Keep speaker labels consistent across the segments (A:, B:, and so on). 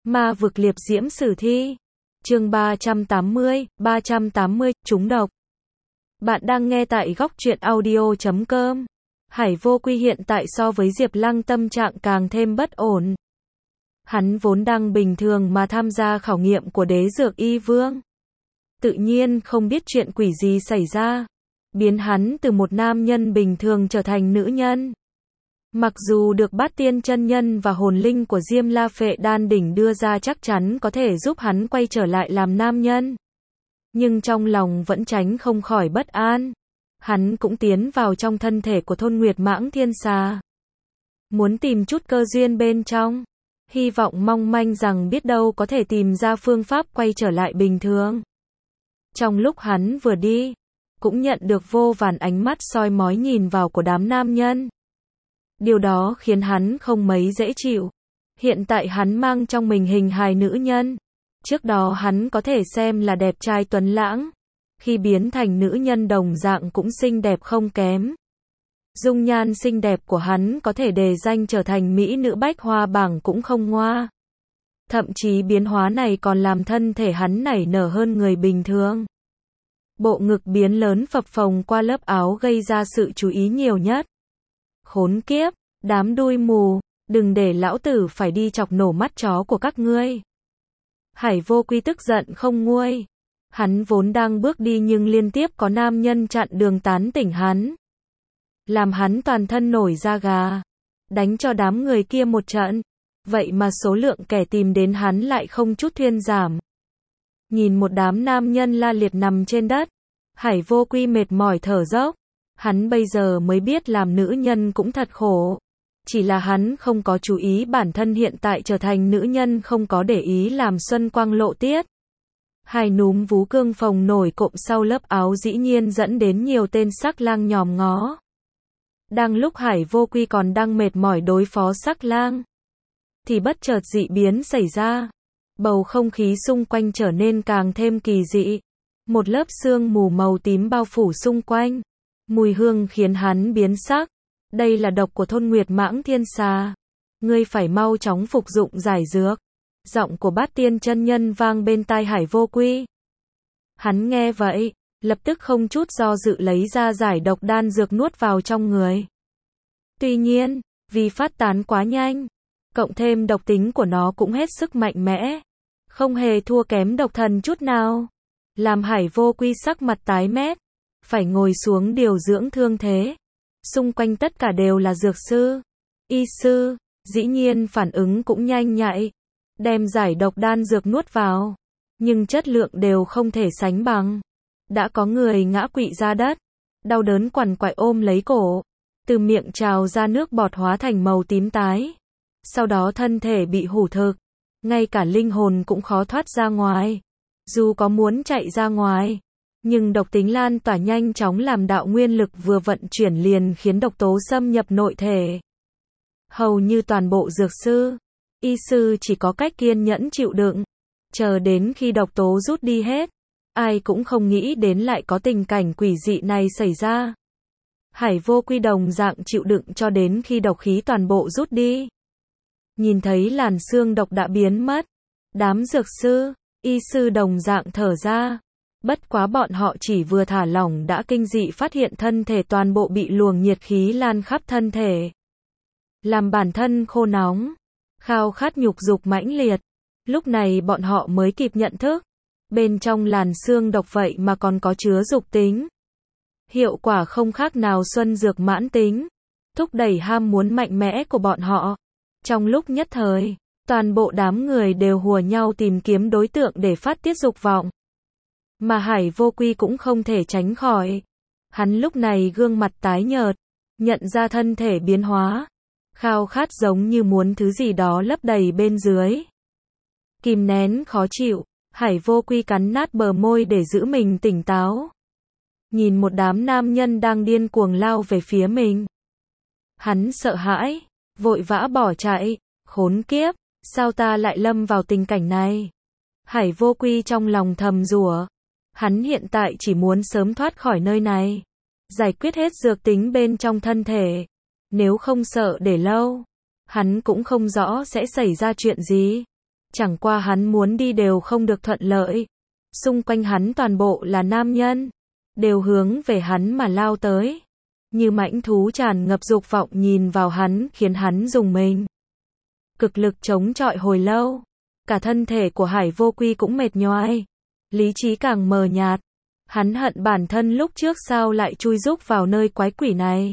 A: Ma vực liệp diễm sử thi. Chương 380, trúng độc. Bạn đang nghe tại góc truyện audio.com. Hải Vô Quy hiện tại so với Diệp Lăng tâm trạng càng thêm bất ổn. Hắn vốn đang bình thường mà tham gia khảo nghiệm của đế dược y vương. Tự nhiên không biết chuyện quỷ gì xảy ra, biến hắn từ một nam nhân bình thường trở thành nữ nhân. Mặc dù được Bát Tiên chân nhân và hồn linh của Diêm La Phệ Đan đỉnh đưa ra chắc chắn có thể giúp hắn quay trở lại làm nam nhân, nhưng trong lòng vẫn tránh không khỏi bất an. Hắn cũng tiến vào trong thân thể của Thôn Nguyệt Mãng Thiên Xà, muốn tìm chút cơ duyên bên trong, hy vọng mong manh rằng biết đâu có thể tìm ra phương pháp quay trở lại bình thường. Trong lúc hắn vừa đi, cũng nhận được vô vàn ánh mắt soi mói nhìn vào của đám nam nhân. Điều đó khiến hắn không mấy dễ chịu. Hiện tại hắn mang trong mình hình hài nữ nhân. Trước đó hắn có thể xem là đẹp trai tuấn lãng. Khi biến thành nữ nhân đồng dạng cũng xinh đẹp không kém. Dung nhan xinh đẹp của hắn có thể đề danh trở thành mỹ nữ bách hoa bảng cũng không ngoa. Thậm chí biến hóa này còn làm thân thể hắn nảy nở hơn người bình thường. Bộ ngực biến lớn phập phồng qua lớp áo gây ra sự chú ý nhiều nhất. Khốn kiếp, đám đuôi mù, đừng để lão tử phải đi chọc nổ mắt chó của các ngươi. Hải Vô Quy tức giận không nguôi. Hắn vốn đang bước đi nhưng liên tiếp có nam nhân chặn đường tán tỉnh hắn, làm hắn toàn thân nổi da gà, đánh cho đám người kia một trận. Vậy mà số lượng kẻ tìm đến hắn lại không chút thuyên giảm. Nhìn một đám nam nhân la liệt nằm trên đất, Hải Vô Quy mệt mỏi thở dốc. Hắn bây giờ mới biết làm nữ nhân cũng thật khổ. Chỉ là hắn không có chú ý bản thân hiện tại trở thành nữ nhân, không có để ý làm xuân quang lộ tiết. Hai núm vú cương phồng nổi cộm sau lớp áo dĩ nhiên dẫn đến nhiều tên sắc lang nhòm ngó. Đang lúc Hải Vô Quy còn đang mệt mỏi đối phó sắc lang, thì bất chợt dị biến xảy ra. Bầu không khí xung quanh trở nên càng thêm kỳ dị. Một lớp sương mù màu tím bao phủ xung quanh. Mùi hương khiến hắn biến sắc. Đây là độc của Thôn Nguyệt Mãng Thiên Xà. Ngươi phải mau chóng phục dụng giải dược. Giọng của Bát Tiên chân nhân vang bên tai Hải Vô Quy. Hắn nghe vậy, lập tức không chút do dự lấy ra giải độc đan dược nuốt vào trong người. Tuy nhiên, vì phát tán quá nhanh, cộng thêm độc tính của nó cũng hết sức mạnh mẽ, không hề thua kém độc thần chút nào, làm Hải Vô Quy sắc mặt tái mét, phải ngồi xuống điều dưỡng thương thế. Xung quanh tất cả đều là dược sư, y sư, dĩ nhiên phản ứng cũng nhanh nhạy, đem giải độc đan dược nuốt vào, nhưng chất lượng đều không thể sánh bằng. Đã có người ngã quỵ ra đất, đau đớn quằn quại ôm lấy cổ, từ miệng trào ra nước bọt hóa thành màu tím tái. Sau đó thân thể bị hủ thực, ngay cả linh hồn cũng khó thoát ra ngoài. Dù có muốn chạy ra ngoài, nhưng độc tính lan tỏa nhanh chóng, làm đạo nguyên lực vừa vận chuyển liền khiến độc tố xâm nhập nội thể. Hầu như toàn bộ dược sư, y sư chỉ có cách kiên nhẫn chịu đựng, chờ đến khi độc tố rút đi hết. Ai cũng không nghĩ đến lại có tình cảnh quỷ dị này xảy ra. Hải Vô Quy đồng dạng chịu đựng cho đến khi độc khí toàn bộ rút đi. Nhìn thấy làn xương độc đã biến mất, đám dược sư, y sư đồng dạng thở ra. Bất quá bọn họ chỉ vừa thả lỏng đã kinh dị phát hiện thân thể toàn bộ bị luồng nhiệt khí lan khắp thân thể, làm bản thân khô nóng, khao khát nhục dục mãnh liệt. Lúc này bọn họ mới kịp nhận thức, bên trong làn xương độc vậy mà còn có chứa dục tính. Hiệu quả không khác nào xuân dược mãn tính, thúc đẩy ham muốn mạnh mẽ của bọn họ. Trong lúc nhất thời, toàn bộ đám người đều hùa nhau tìm kiếm đối tượng để phát tiết dục vọng. Mà Hải Vô Quy cũng không thể tránh khỏi. Hắn lúc này gương mặt tái nhợt, nhận ra thân thể biến hóa, khao khát giống như muốn thứ gì đó lấp đầy bên dưới. Kìm nén khó chịu, Hải Vô Quy cắn nát bờ môi để giữ mình tỉnh táo. Nhìn một đám nam nhân đang điên cuồng lao về phía mình, hắn sợ hãi, vội vã bỏ chạy. Khốn kiếp, sao ta lại lâm vào tình cảnh này? Hải Vô Quy trong lòng thầm rủa. Hắn hiện tại chỉ muốn sớm thoát khỏi nơi này, giải quyết hết dược tính bên trong thân thể. Nếu không sợ để lâu, hắn cũng không rõ sẽ xảy ra chuyện gì. Chẳng qua hắn muốn đi đều không được thuận lợi. Xung quanh hắn toàn bộ là nam nhân, đều hướng về hắn mà lao tới. Như mãnh thú tràn ngập dục vọng nhìn vào hắn khiến hắn rùng mình. Cực lực chống chọi hồi lâu, cả thân thể của Hải Vô Quy cũng mệt nhoài, lý trí càng mờ nhạt. Hắn hận bản thân lúc trước sao lại chui rúc vào nơi quái quỷ này.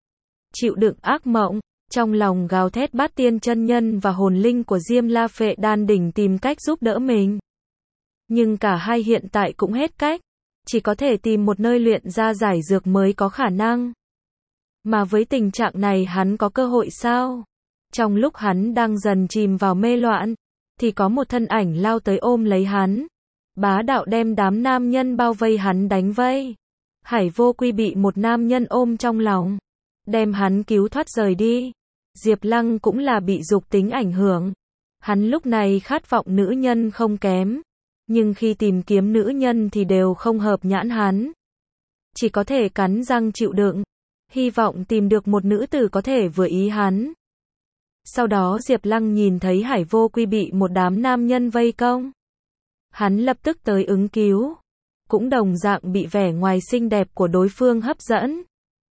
A: Chịu đựng ác mộng, trong lòng gào thét Bát Tiên chân nhân và hồn linh của Diêm La Phệ Đan đỉnh tìm cách giúp đỡ mình. Nhưng cả hai hiện tại cũng hết cách, chỉ có thể tìm một nơi luyện ra giải dược mới có khả năng. Mà với tình trạng này hắn có cơ hội sao? Trong lúc hắn đang dần chìm vào mê loạn, thì có một thân ảnh lao tới ôm lấy hắn. Bá đạo đem đám nam nhân bao vây hắn đánh vây. Hải Vô Quy bị một nam nhân ôm trong lòng, đem hắn cứu thoát rời đi. Diệp Lăng cũng là bị dục tính ảnh hưởng. Hắn lúc này khát vọng nữ nhân không kém, nhưng khi tìm kiếm nữ nhân thì đều không hợp nhãn hắn. Chỉ có thể cắn răng chịu đựng, hy vọng tìm được một nữ tử có thể vừa ý hắn. Sau đó Diệp Lăng nhìn thấy Hải Vô Quy bị một đám nam nhân vây công. Hắn lập tức tới ứng cứu, cũng đồng dạng bị vẻ ngoài xinh đẹp của đối phương hấp dẫn.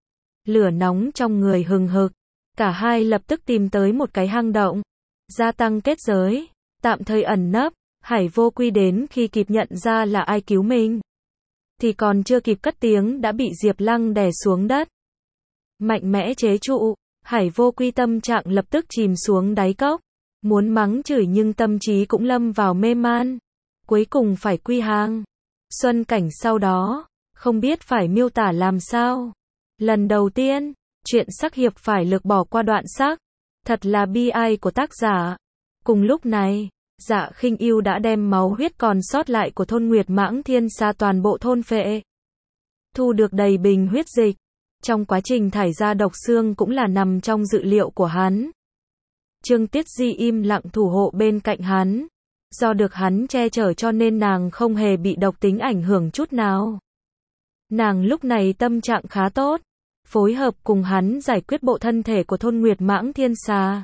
A: Lửa nóng trong người hừng hực, cả hai lập tức tìm tới một cái hang động, gia tăng kết giới, tạm thời ẩn nấp. Hải Vô Quy đến khi kịp nhận ra là ai cứu mình, thì còn chưa kịp cất tiếng đã bị Diệp Lăng đè xuống đất. Mạnh mẽ chế trụ, Hải Vô Quy tâm trạng lập tức chìm xuống đáy cốc, muốn mắng chửi nhưng tâm trí cũng lâm vào mê man. Cuối cùng phải quy hàng. Xuân cảnh sau đó, không biết phải miêu tả làm sao. Lần đầu tiên, chuyện sắc hiệp phải lược bỏ qua đoạn sắc. Thật là bi ai của tác giả. Cùng lúc này, Dạ Khinh Ưu đã đem máu huyết còn sót lại của thôn Nguyệt Mãng Thiên Sa toàn bộ thôn phệ. Thu được đầy bình huyết dịch. Trong quá trình thải ra độc xương cũng là nằm trong dự liệu của hắn. Trương Tiết Di im lặng thủ hộ bên cạnh hắn. Do được hắn che chở cho nên nàng không hề bị độc tính ảnh hưởng chút nào. Nàng lúc này tâm trạng khá tốt, phối hợp cùng hắn giải quyết bộ thân thể của thôn Nguyệt Mãng Thiên Sa.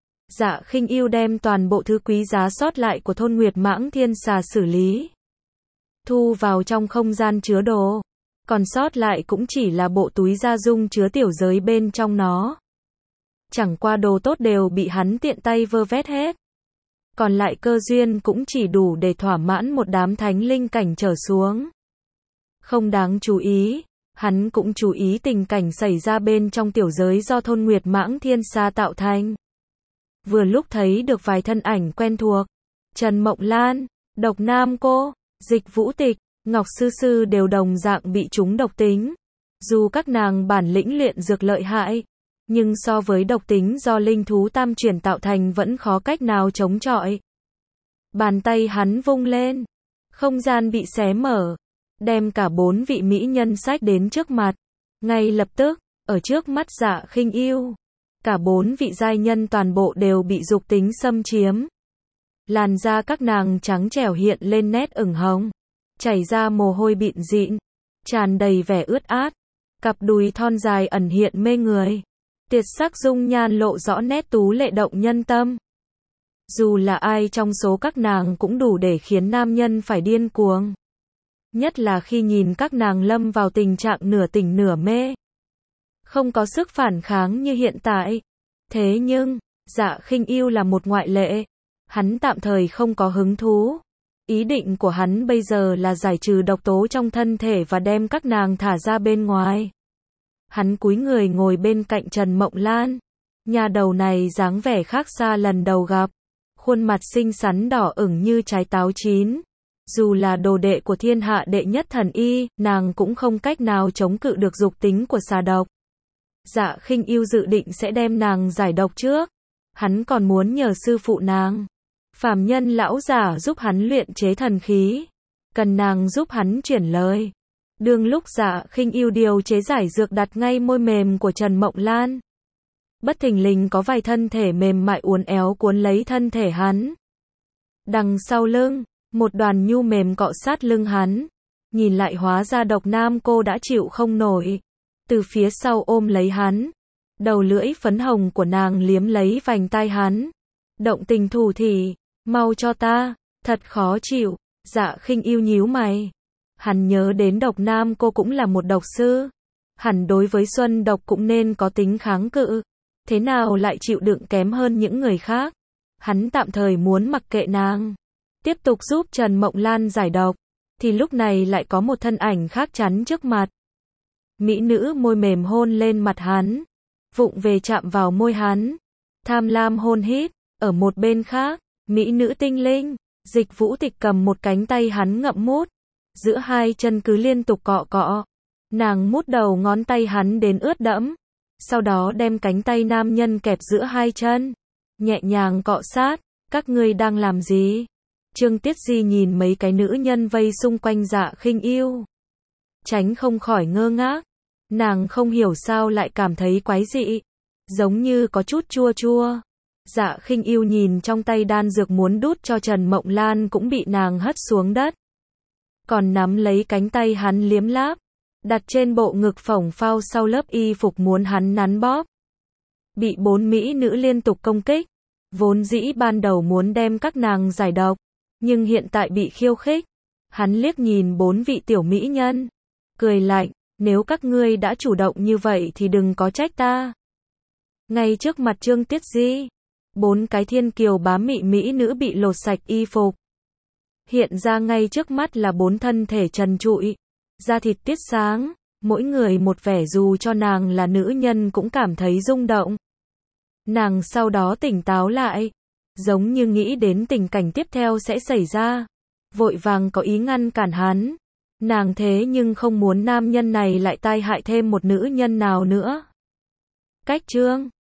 A: Dạ Khinh Ưu đem toàn bộ thứ quý giá sót lại của thôn Nguyệt Mãng Thiên Sa xử lý, thu vào trong không gian chứa đồ. Còn sót lại cũng chỉ là bộ túi gia dung chứa tiểu giới bên trong nó. Chẳng qua đồ tốt đều bị hắn tiện tay vơ vét hết. Còn lại cơ duyên cũng chỉ đủ để thỏa mãn một đám thánh linh cảnh trở xuống. Không đáng chú ý, hắn cũng chú ý tình cảnh xảy ra bên trong tiểu giới do thôn Nguyệt Mãng Thiên Sa tạo thành. Vừa lúc thấy được vài thân ảnh quen thuộc, Trần Mộng Lan, Độc Nam Cô, Dịch Vũ Tịch, Ngọc Sư Sư đều đồng dạng bị trúng độc tính. Dù các nàng bản lĩnh luyện dược lợi hại, nhưng so với độc tính do linh thú tam chuyển tạo thành vẫn khó cách nào chống chọi. Bàn tay hắn vung lên, không gian bị xé mở, đem cả 4 vị mỹ nhân xách đến trước mặt. Ngay lập tức, ở trước mắt Dạ Khinh Ưu, cả 4 vị giai nhân toàn bộ đều bị dục tính xâm chiếm. Làn da các nàng trắng trẻo hiện lên nét ửng hồng, chảy ra mồ hôi bịn dịn, tràn đầy vẻ ướt át, cặp đùi thon dài ẩn hiện mê người. Tuyệt sắc dung nhan lộ rõ nét tú lệ động nhân tâm. Dù là ai trong số các nàng cũng đủ để khiến nam nhân phải điên cuồng. Nhất là khi nhìn các nàng lâm vào tình trạng nửa tỉnh nửa mê, không có sức phản kháng như hiện tại. Thế nhưng, Dạ Khinh Ưu là một ngoại lệ. Hắn tạm thời không có hứng thú. Ý định của hắn bây giờ là giải trừ độc tố trong thân thể và đem các nàng thả ra bên ngoài. Hắn cúi người ngồi bên cạnh Trần Mộng Lan. Nhà đầu này dáng vẻ khác xa lần đầu gặp. Khuôn mặt xinh xắn đỏ ửng như trái táo chín. Dù là đồ đệ của thiên hạ đệ nhất thần y, nàng cũng không cách nào chống cự được dục tính của xà độc. Dạ Khinh Ưu dự định sẽ đem nàng giải độc trước. Hắn còn muốn nhờ sư phụ nàng, phàm nhân lão giả giúp hắn luyện chế thần khí. Cần nàng giúp hắn chuyển lời. Đương lúc Dạ Khinh Ưu điều chế giải dược đặt ngay môi mềm của Trần Mộng Lan, bất thình lình có vài thân thể mềm mại uốn éo cuốn lấy thân thể hắn. Đằng sau lưng, một đoàn nhu mềm cọ sát lưng hắn. Nhìn lại hóa ra Độc Nam Cô đã chịu không nổi, từ phía sau ôm lấy hắn. Đầu lưỡi phấn hồng của nàng liếm lấy vành tai hắn, động tình thủ thỉ. Mau cho ta, thật khó chịu. Dạ Khinh Yêu nhíu mày. Hắn nhớ đến Độc Nam cô cũng là một độc sư. Hẳn đối với Xuân Độc cũng nên có tính kháng cự. Thế nào lại chịu đựng kém hơn những người khác? Hắn tạm thời muốn mặc kệ nàng. Tiếp tục giúp Trần Mộng Lan giải độc. Thì lúc này lại có một thân ảnh khác chắn trước mặt. Mỹ nữ môi mềm hôn lên mặt hắn. Vụng về chạm vào môi hắn. Tham lam hôn hít. Ở một bên khác, mỹ nữ tinh linh, Dịch Vũ Tịch cầm một cánh tay hắn ngậm mút. Giữa hai chân cứ liên tục cọ cọ. Nàng mút đầu ngón tay hắn đến ướt đẫm. Sau đó đem cánh tay nam nhân kẹp giữa hai chân. Nhẹ nhàng cọ sát. Các ngươi đang làm gì? Trương Tiết Di nhìn mấy cái nữ nhân vây xung quanh Dạ Khinh Yêu. Tránh không khỏi ngơ ngác. Nàng không hiểu sao lại cảm thấy quái dị. Giống như có chút chua chua. Dạ Khinh Yêu nhìn trong tay đan dược muốn đút cho Trần Mộng Lan cũng bị nàng hất xuống đất. Còn nắm lấy cánh tay hắn liếm láp. Đặt trên bộ ngực phồng phao sau lớp y phục muốn hắn nắn bóp. Bị bốn mỹ nữ liên tục công kích. Vốn dĩ ban đầu muốn đem các nàng giải độc. Nhưng hiện tại bị khiêu khích. Hắn liếc nhìn bốn vị tiểu mỹ nhân. Cười lạnh, nếu các ngươi đã chủ động như vậy thì đừng có trách ta. Ngay trước mặt Trương Tiết Di, bốn cái thiên kiều bá mị mỹ nữ bị lột sạch y phục. Hiện ra ngay trước mắt là bốn thân thể trần trụi, da thịt tiết sáng, mỗi người một vẻ dù cho nàng là nữ nhân cũng cảm thấy rung động. Nàng sau đó tỉnh táo lại, giống như nghĩ đến tình cảnh tiếp theo sẽ xảy ra, vội vàng có ý ngăn cản hắn. Nàng thế nhưng không muốn nam nhân này lại tai hại thêm một nữ nhân nào nữa. Cách chương